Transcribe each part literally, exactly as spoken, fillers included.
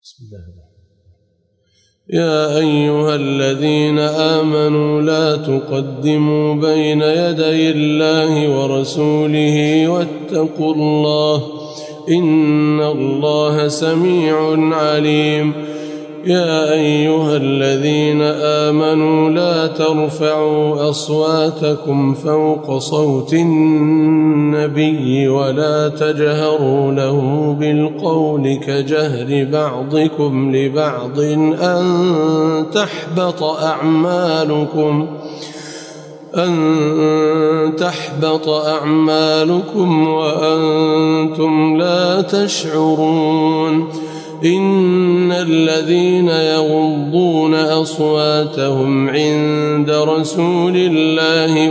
بسم الله الرحمن الرحيم. يا أيها الذين آمنوا لا تقدموا بين يدي الله ورسوله واتقوا الله إن الله سميع عليم. يا أيها الذين آمنوا لا ترفعوا أصواتكم فوق صوت النبي ولا تجهروا له بالقول كجهر بعضكم لبعض أن تحبط أعمالكم أن تحبط أعمالكم وأنتم لا تشعرون. إن الذين يغضون أصواتهم عند رسول الله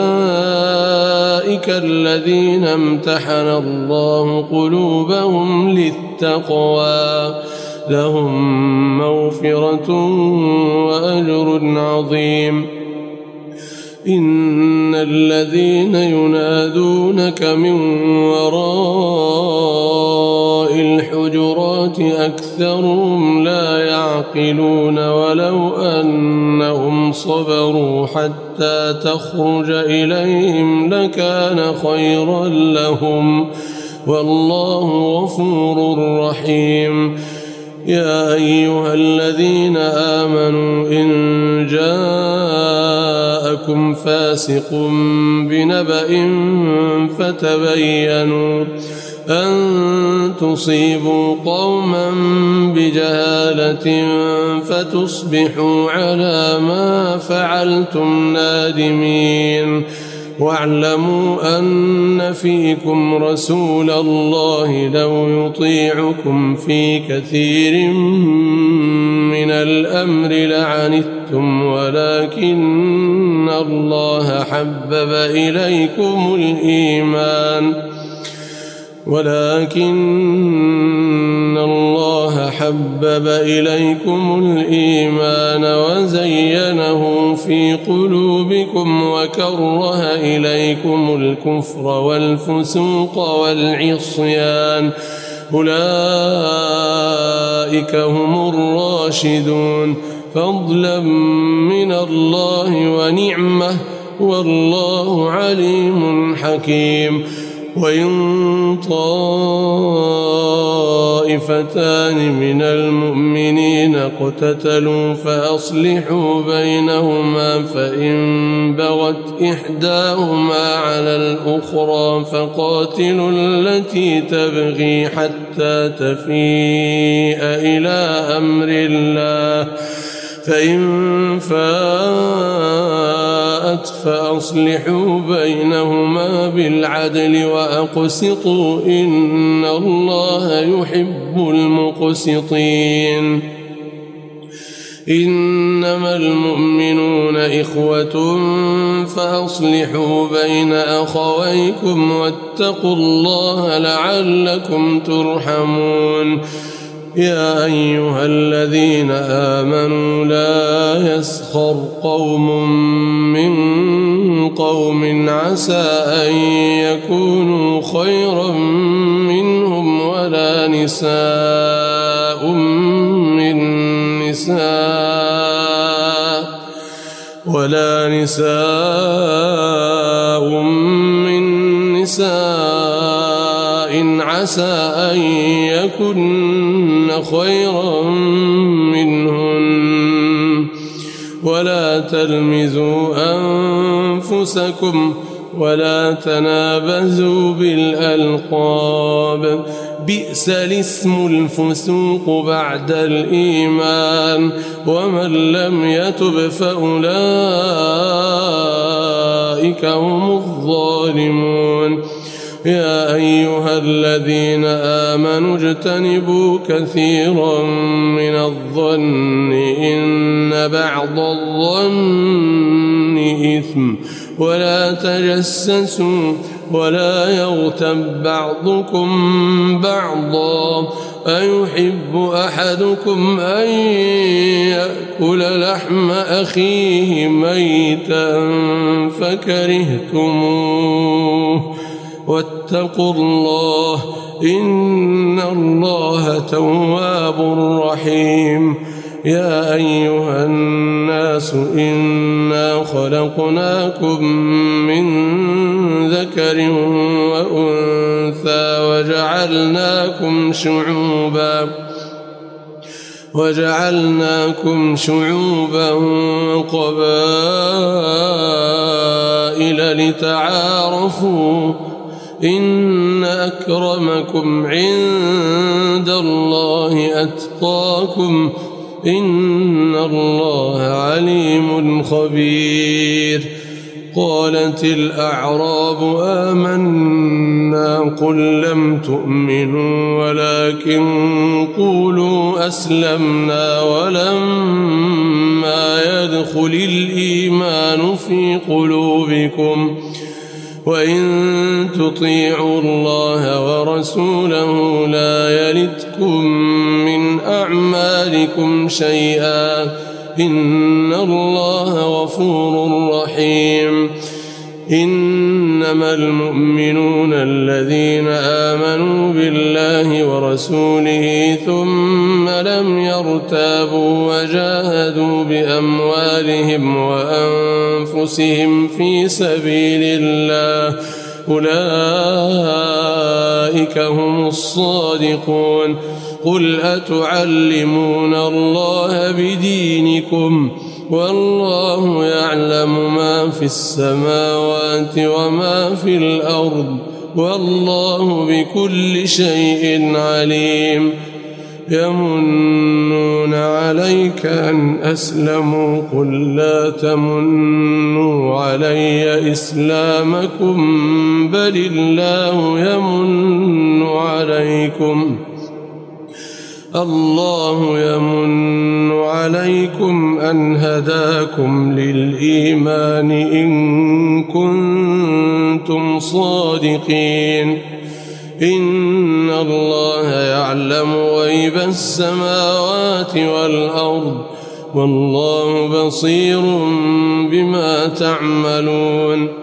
أولئك الذين امتحن الله قلوبهم للتقوى لهم مغفرة وأجر عظيم. إن الذين ينادونك من وراء الحجرات أكثرهم لا يعقلون ولو أنهم صبروا حتى تخرج إليهم لكان خيرا لهم والله غفور رحيم. يا أيها الذين آمنوا إن جاءكم فاسق بنبأ فتبينوا أن تصيبوا قوما بجهالة فتصبحوا على ما فعلتم نادمين. واعلموا أن فيكم رسول الله لو يطيعكم في كثير من الأمر لعنتم ولكن الله حبب إليكم الإيمان ولكن الله حبب إليكم الإيمان وزينه في قلوبكم وكره إليكم الكفر والفسوق والعصيان أولئك هم الراشدون فضلا من الله ونعمة والله عليم حكيم. وإن طائفتان من المؤمنين اقتتلوا فأصلحوا بينهما فإن بغت إحداهما على الأخرى فقاتلوا التي تبغي حتى تفيء إلى أمر الله فإن فاءت فأصلحوا بينهما بالعدل وأقسطوا إن الله يحب المقسطين. إنما المؤمنون إخوة فأصلحوا بين أخويكم واتقوا الله لعلكم ترحمون. يا أيها الذين آمنوا لا يسخر قوم من قوم عسى أن يكونوا خيرا منهم ولا نساء من نساء ولا نساء من نساء عسى أن يكن خيرا منهن ولا تلمزوا أنفسكم ولا تنابزوا بالألقاب بئس الاسم الفسوق بعد الإيمان ومن لم يتب فأولئك هم الظالمون. يا أيها الذين آمنوا اجتنبوا كثيرا من الظن إن بعض الظن إثم ولا تجسسوا ولا يغتب بعضكم بعضا أيحب أحدكم أن يأكل لحم أخيه ميتا فكرهتموه واتقوا الله إن الله تواب رحيم يا أيها الناس إنا خلقناكم من ذكر وأنثى وجعلناكم شعوبا وجعلناكم شعوبا وقبائل لتعارفوا إن أكرمكم عند الله أتقاكم إن الله عليم خبير قالت الأعراب آمنا قل لم تؤمنوا ولكن قولوا أسلمنا ولما يدخل الإيمان في قلوبكم وإن تطيعوا الله ورسوله لا يلتكم من أعمالكم شيئا إن الله غفور رحيم إنما المؤمنون الذين آمنوا بالله ورسوله ثم لم يرتابوا وجاهدوا بأموالهم وأنفسهم في سبيل الله أولئك هم الصادقون قل أتعلمون الله بدينكم والله يعلم ما في السماوات وما في الأرض والله بكل شيء عليم يمنون عليك أن أسلموا قل لا تمنوا علي إسلامكم بل الله يمن عليكم الله يمن عليكم أن هداكم للإيمان إن كنتم صادقين إن الله يعلم غيب السماوات والأرض والله بصير بما تعملون